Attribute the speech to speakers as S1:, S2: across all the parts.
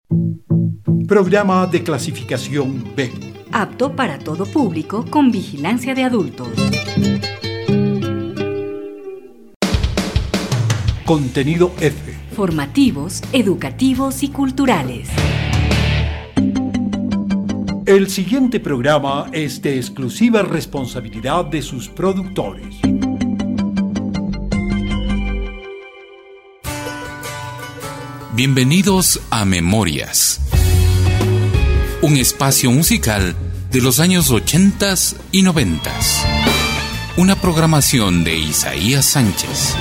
S1: Programa de clasificación B.
S2: Apto para todo público con vigilancia de adultos.
S1: Contenido F.
S2: Formativos, educativos y culturales.
S1: El siguiente programa es de exclusiva responsabilidad de sus productores.
S3: Bienvenidos a Memorias, un espacio musical de los años 80 y 90. Una programación de Isaías Sánchez.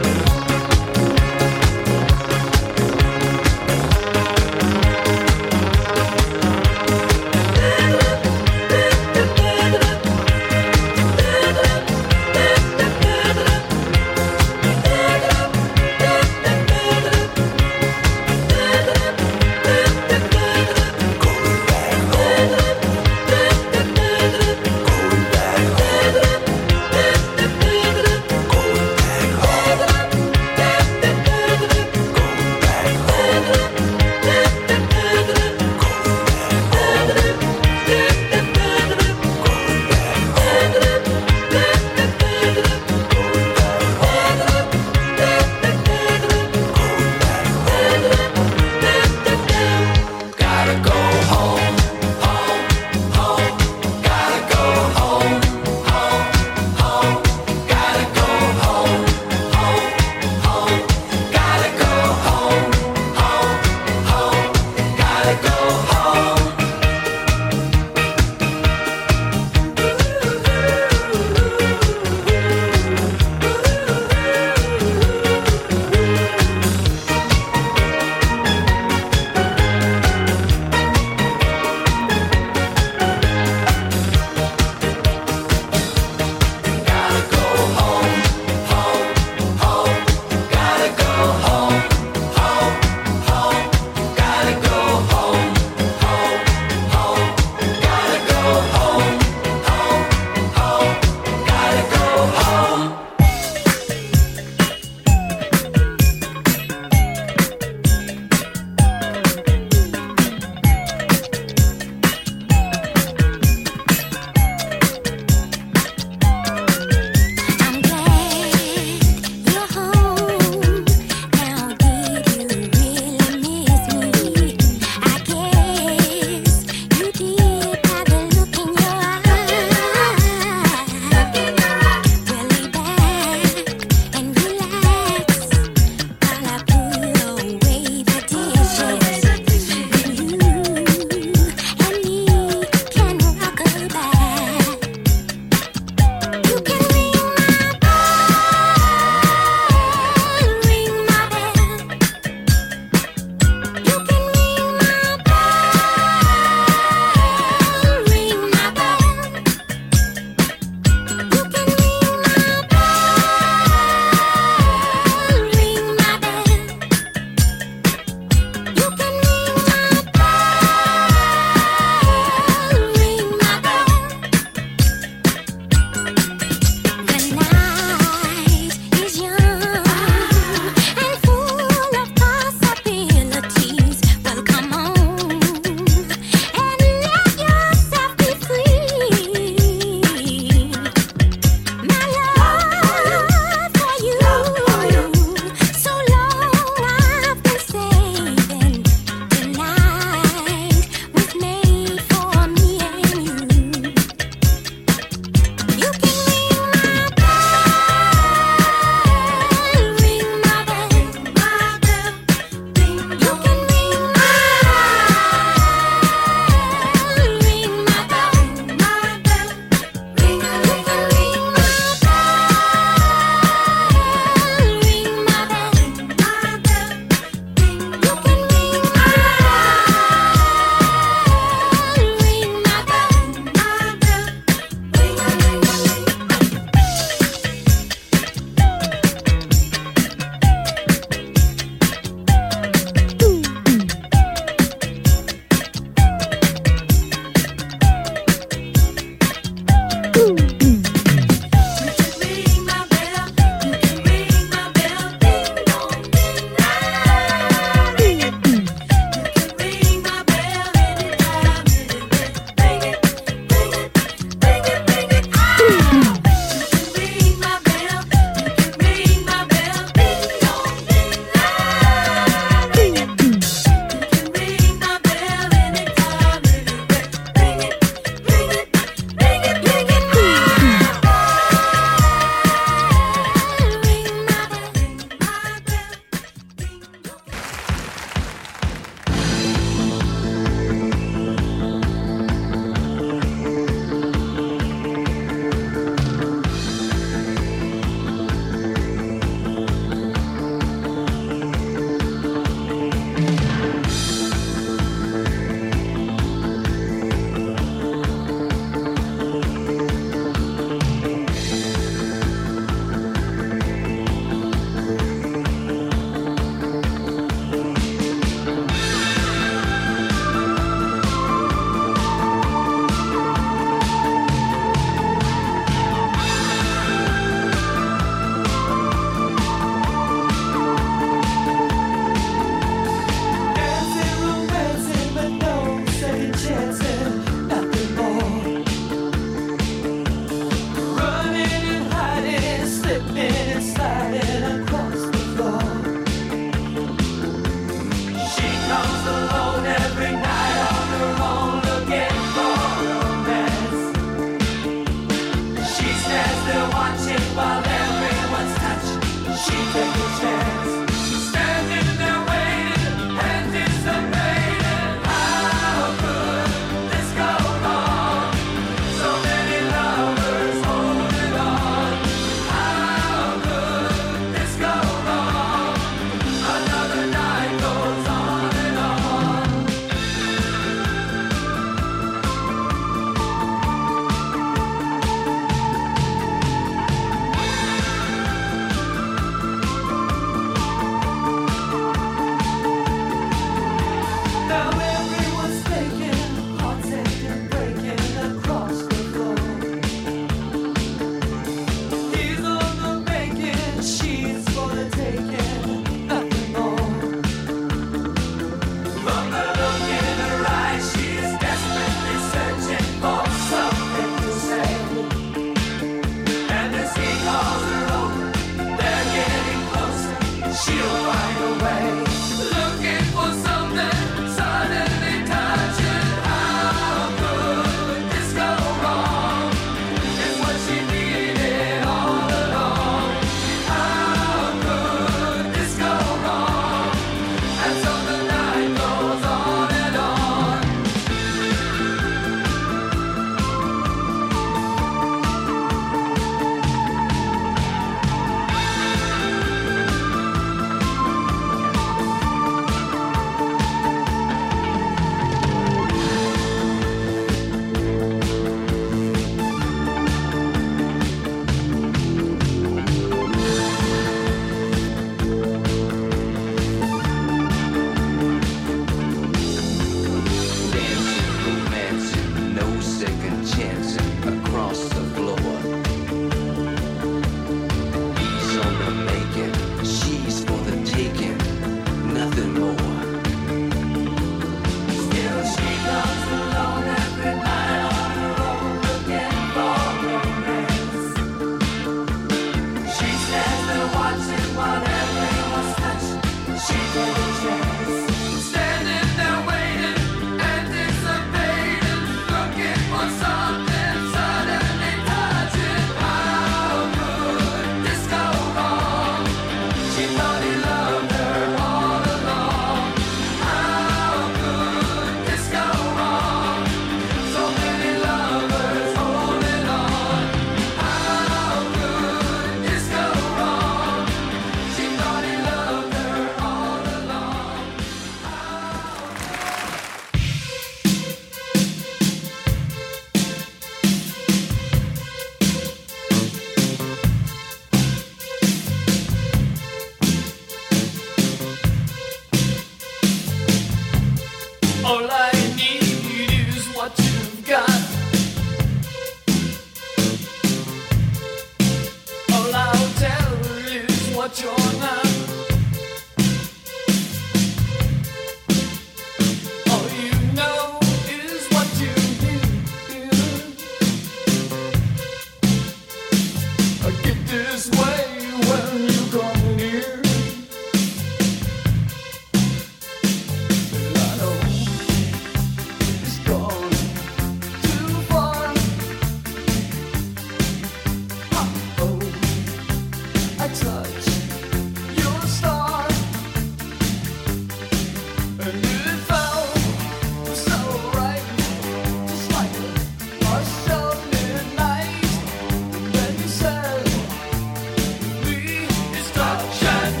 S4: Touch and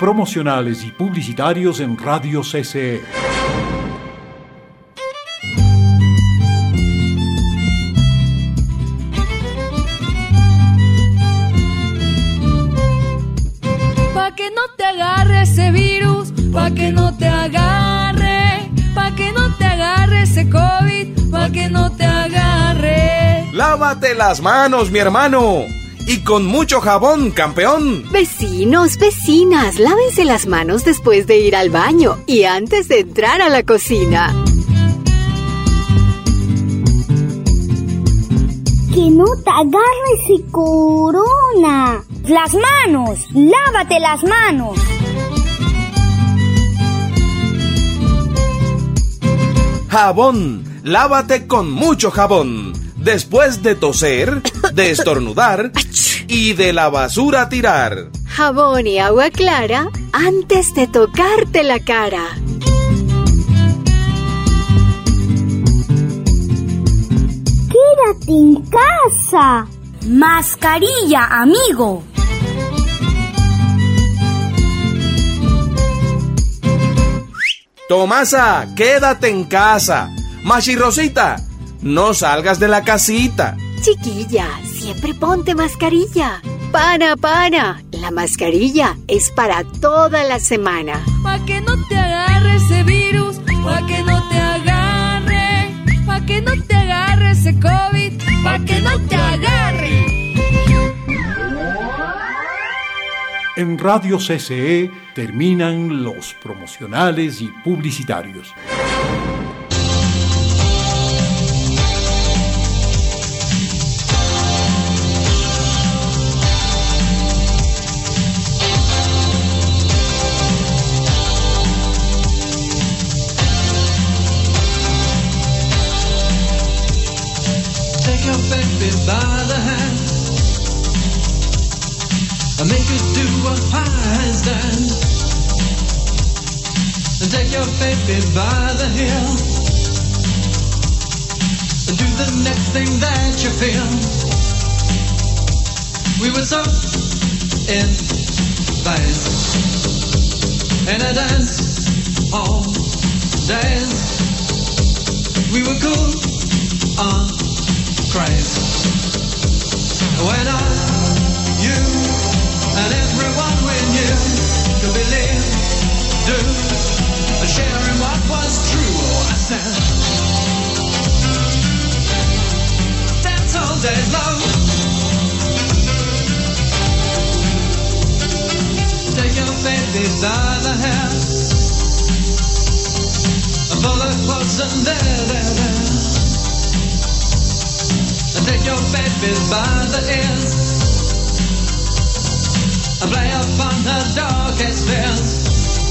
S1: promocionales y publicitarios en Radio CCE.
S4: Pa' que no te agarre ese virus, pa' que no te agarre, pa' que no te agarre ese COVID, pa' que no te agarre.
S5: Lávate las manos, mi hermano. Y con mucho jabón, campeón.
S6: Vecinos, vecinas, lávense las manos después de ir al baño y antes de entrar a la cocina.
S7: Que no te agarre ese corona. Las manos, lávate las manos.
S5: Jabón, lávate con mucho jabón. Después de toser, de estornudar y de la basura tirar.
S6: Jabón y agua clara antes de tocarte la cara.
S7: Quédate en casa. Mascarilla, amigo.
S5: Tomasa, quédate en casa. Machirrosita, no salgas de la casita.
S6: Chiquilla, siempre ponte mascarilla. Para, la mascarilla es para toda la semana.
S4: Pa' que no te agarre ese virus, pa' que no te agarre, pa' que no te agarre ese COVID, pa' que no te agarre.
S1: En Radio CCE terminan los promocionales y publicitarios.
S8: Take your baby by the hand and make her do a handstand. And take your baby by the heel and do the next thing that you feel. We were so in phase in a dance all days. We were cool on craze. When you and everyone we knew could believe, do, and sharing what was true. Oh, I said, dance all day long. Take your baby by the hair and pull her close and there. And take your baby by the ears and play upon her darkest fears.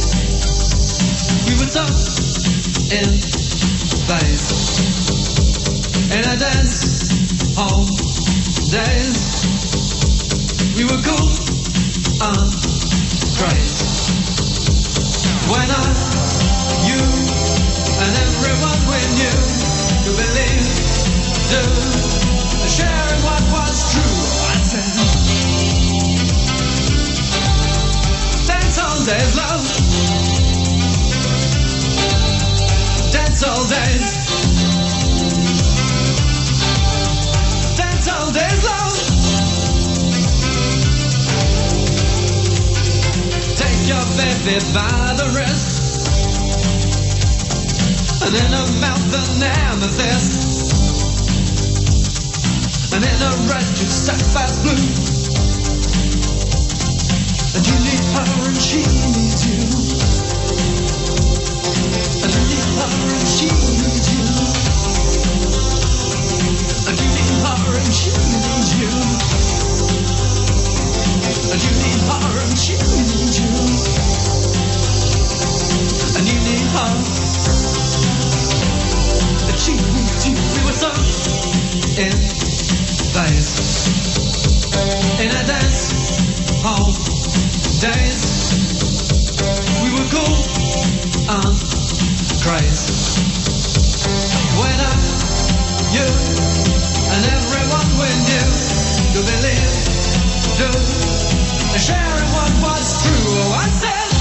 S8: We were so in phase in a dance hall days. We were cool on craze. When you and everyone we knew could believe, do, sharing what was true. I said, dance all days, love. Dance all days. Dance all days, love. Take your baby by the wrist and in her mouth an amethyst. And in a red to sapphire blue. And you need her and she needs you. And you need her and she needs you. And you need her and she needs you. And you need her and she needs you. And you need her and she needs you. We were so in phase in a dance hall days. We were cool and crazy. When you and everyone we knew could believe, do, sharing what was true. Oh, I said,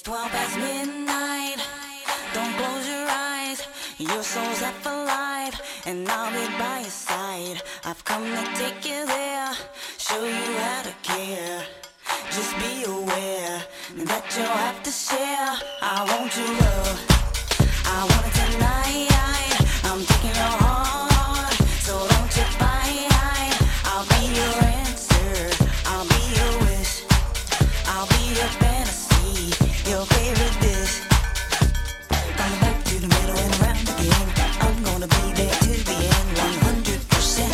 S9: 12 past midnight. Don't close your eyes. Your soul's up for life, and I'll be by your side. I've come to take you there, show you how to care. Just be aware that you'll have to share. I want your love, I want it tonight. I'm taking your heart, so don't you fight. I'll be your answer, I'll be your wish, I'll be your fantasy, your favorite dish. From the back to the middle and around again, I'm gonna be there to the end, 100%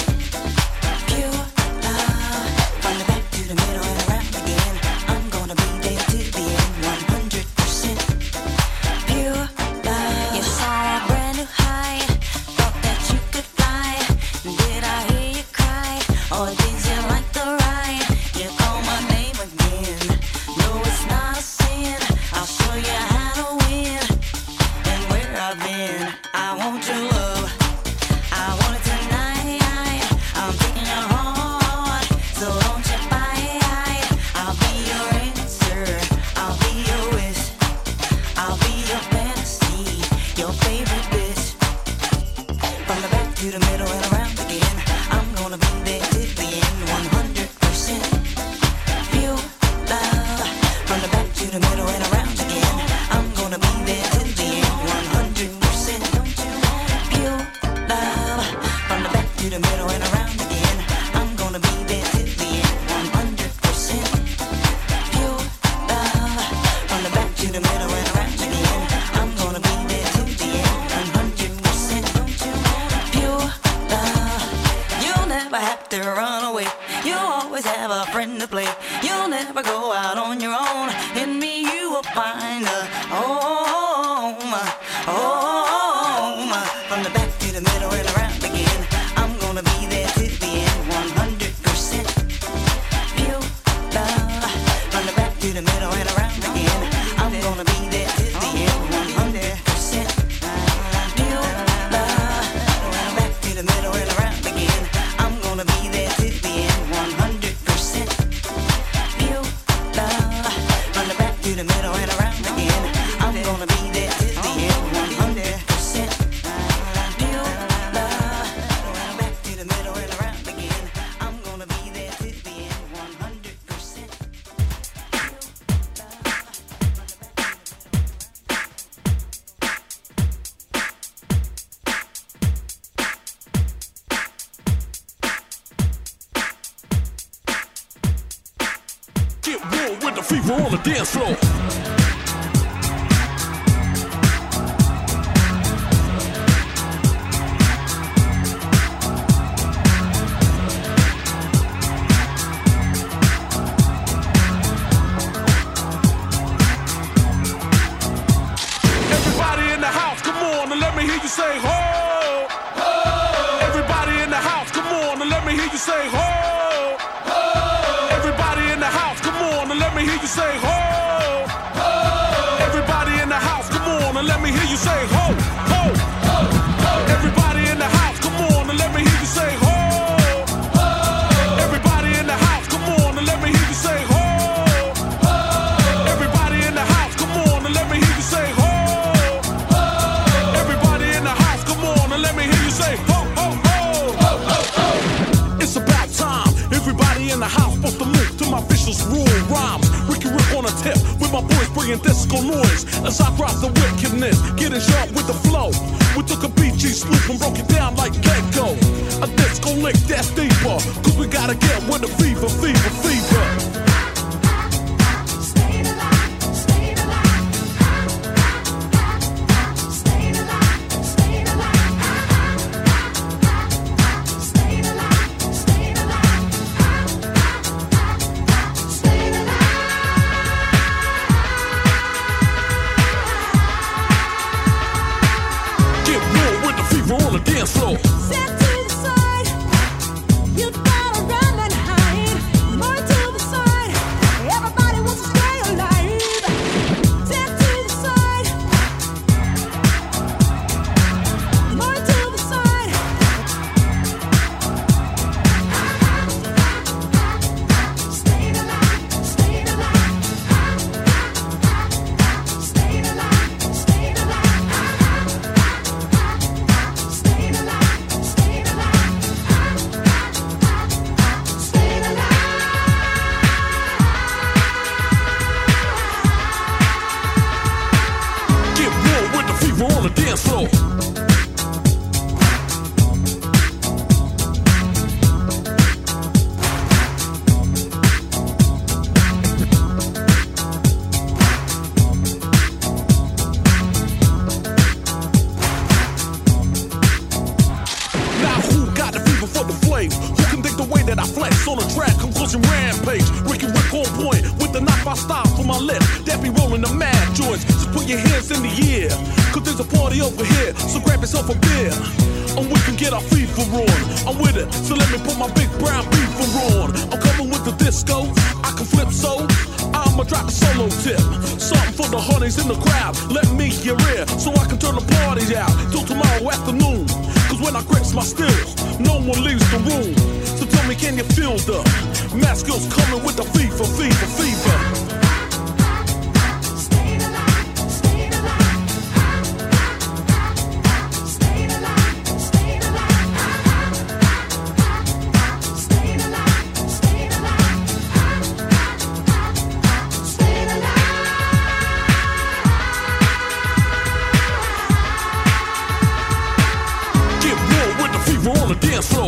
S9: pure love. From the back to the middle and around again, I'm gonna be there to the end, 100% pure love. You saw a brand new high, thought that you could fly. Did I hear you cry, or did you like the ride? You call my name again, no it's not a sin. I'll show you how to win, and where I've been. I want your love, I want it tonight. I'm taking your heart, so don't you fight. I'll be your answer, I'll be your wish, I'll be your fantasy, your favorite bitch. From the back to the middle and around again, I'm gonna be there to the end, 100% pure love. From the back to the middle and around again, I'm gonna be there to the end, 100% pure love. From the back to the middle and around again, I'm gonna be there to the end, 100% pure love. From the back to the middle and around again, I'm gonna be there to the end, 100% pure love. You'll never have to run away, you'll always have a friend to play. You'll never go out on your own, in me you will find a home, home. From the back to the middle and around again, I'm gonna be there to the end, 100% pure love. From the back to the middle and around again, I'm gonna be there to the end, 100% pure love. From the back to the middle and around again, I'm gonna be there to the end, 100% pure love. From the back to the middle and around again, I'm gonna be there to the end, 100% pure love. From the back to the middle and around again, I'm gonna be there to the end, 100%.
S10: Get real with the fever on the dance floor. Everybody in the house, come on and let me hear you say ho. Ho. Everybody in the house, come on and let me hear you say ho. Ho. Everybody in the house, come on and let me hear you say ho. Ho. Everybody in the house, come on and let me hear you say ho. Ho. Ho. Ho. Everybody in the house, come on and let me hear you say ho. Ho. Everybody in the house, come on and let me hear you say ho. Ho. Everybody in the house, come on and let me hear you say ho. Ho. Everybody in the house, come on and let me hear you say ho, ho, ho. Ho, ho, ho. It's about time. Everybody in the house supposed to move to my vicious rule rhymes. Ricky Rick on a tip with my boys bringing disco noise as I drop the wickedness, getting sharp with the flow. We took a BG swoop and broke it down like Gecko. A disco lick that's deeper, cause we gotta get with the fever, fever, fever. On the dance floor.
S11: Step to the side, you gotta run and hide. More to the side,
S10: dance floor.
S11: On the track, conclusion rampage. Ricky Rick on point with the knock-out style for my left. That be rolling the mad joints. Just put your hands in the air, cause there's a party over here. So grab yourself a beer, and we can get our FIFA on. I'm with it, so let me put my big brown beaver on. I'm coming with the disco, I can flip so I'ma drop a solo tip. Something for the honeys in the crowd. Let me your ear, so I can turn the party out till tomorrow afternoon. Cause when I grips my stills, no one leaves the room. So tell me, can you feel the math skills coming with the fever? Get real with the fever on the dance floor.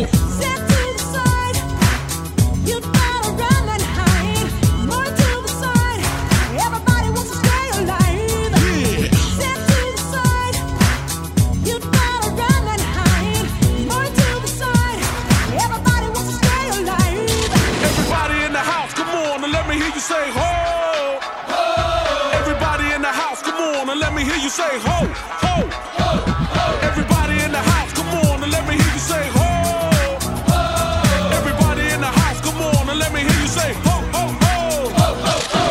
S11: Say ho, ho. Everybody in the house, come on and let me hear you say ho, ho, ho. Everybody in the house, come on and let me hear you say ho, ho. Everybody in the house, come on and let me hear you say ho, ho, ho, ho, ho, ho.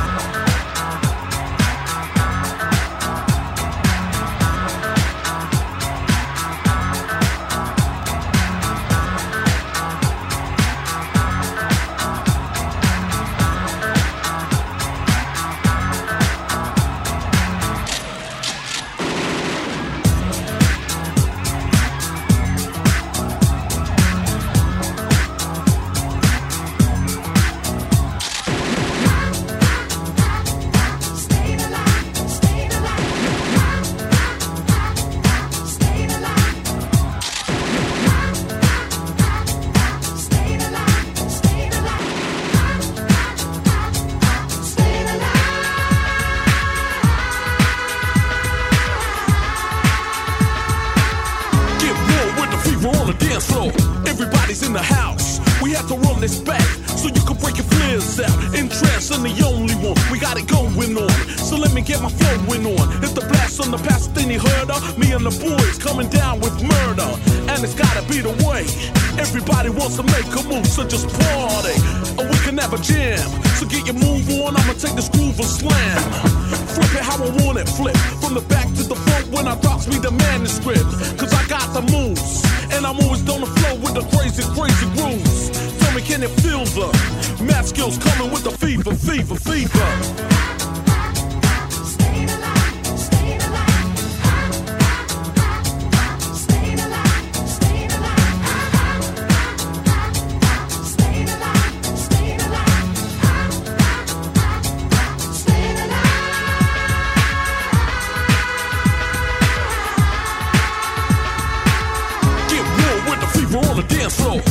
S11: Everybody's in the house. We have to run this back so you can break your flares out. Interest, I'm the only one. We got it going on. So let me get my flowing on. It's the blast on the past thing you heard of. Me and the boys coming down with murder. And it's gotta be the way. Everybody wants to make a move, so just party. And we can have a jam. So get your move on, I'ma take this groove and slam. Flip it how I want it, flip. From the back to the front when I drops me the manuscript. Cause I got the moves. And I'm always on the flow with the crazy, crazy grooves. Tell me, can you feel the math skills coming with the fever, fever, fever? On the dance floor.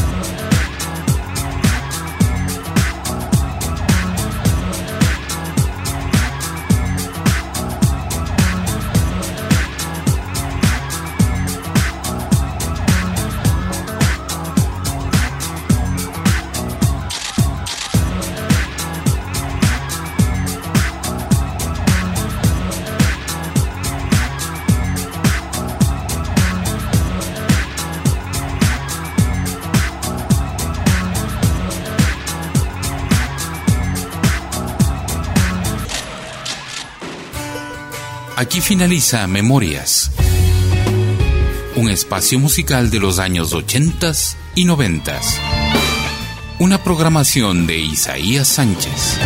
S3: Aquí finaliza Memorias, un espacio musical de los años 80 y 90. Una programación de Isaías Sánchez.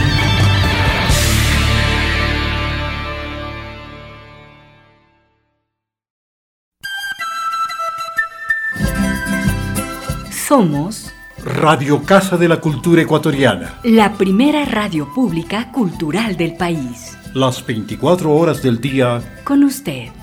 S2: Somos
S1: Radio Casa de la Cultura Ecuatoriana,
S2: la primera radio pública cultural del país.
S1: Las 24 horas del día
S2: con usted.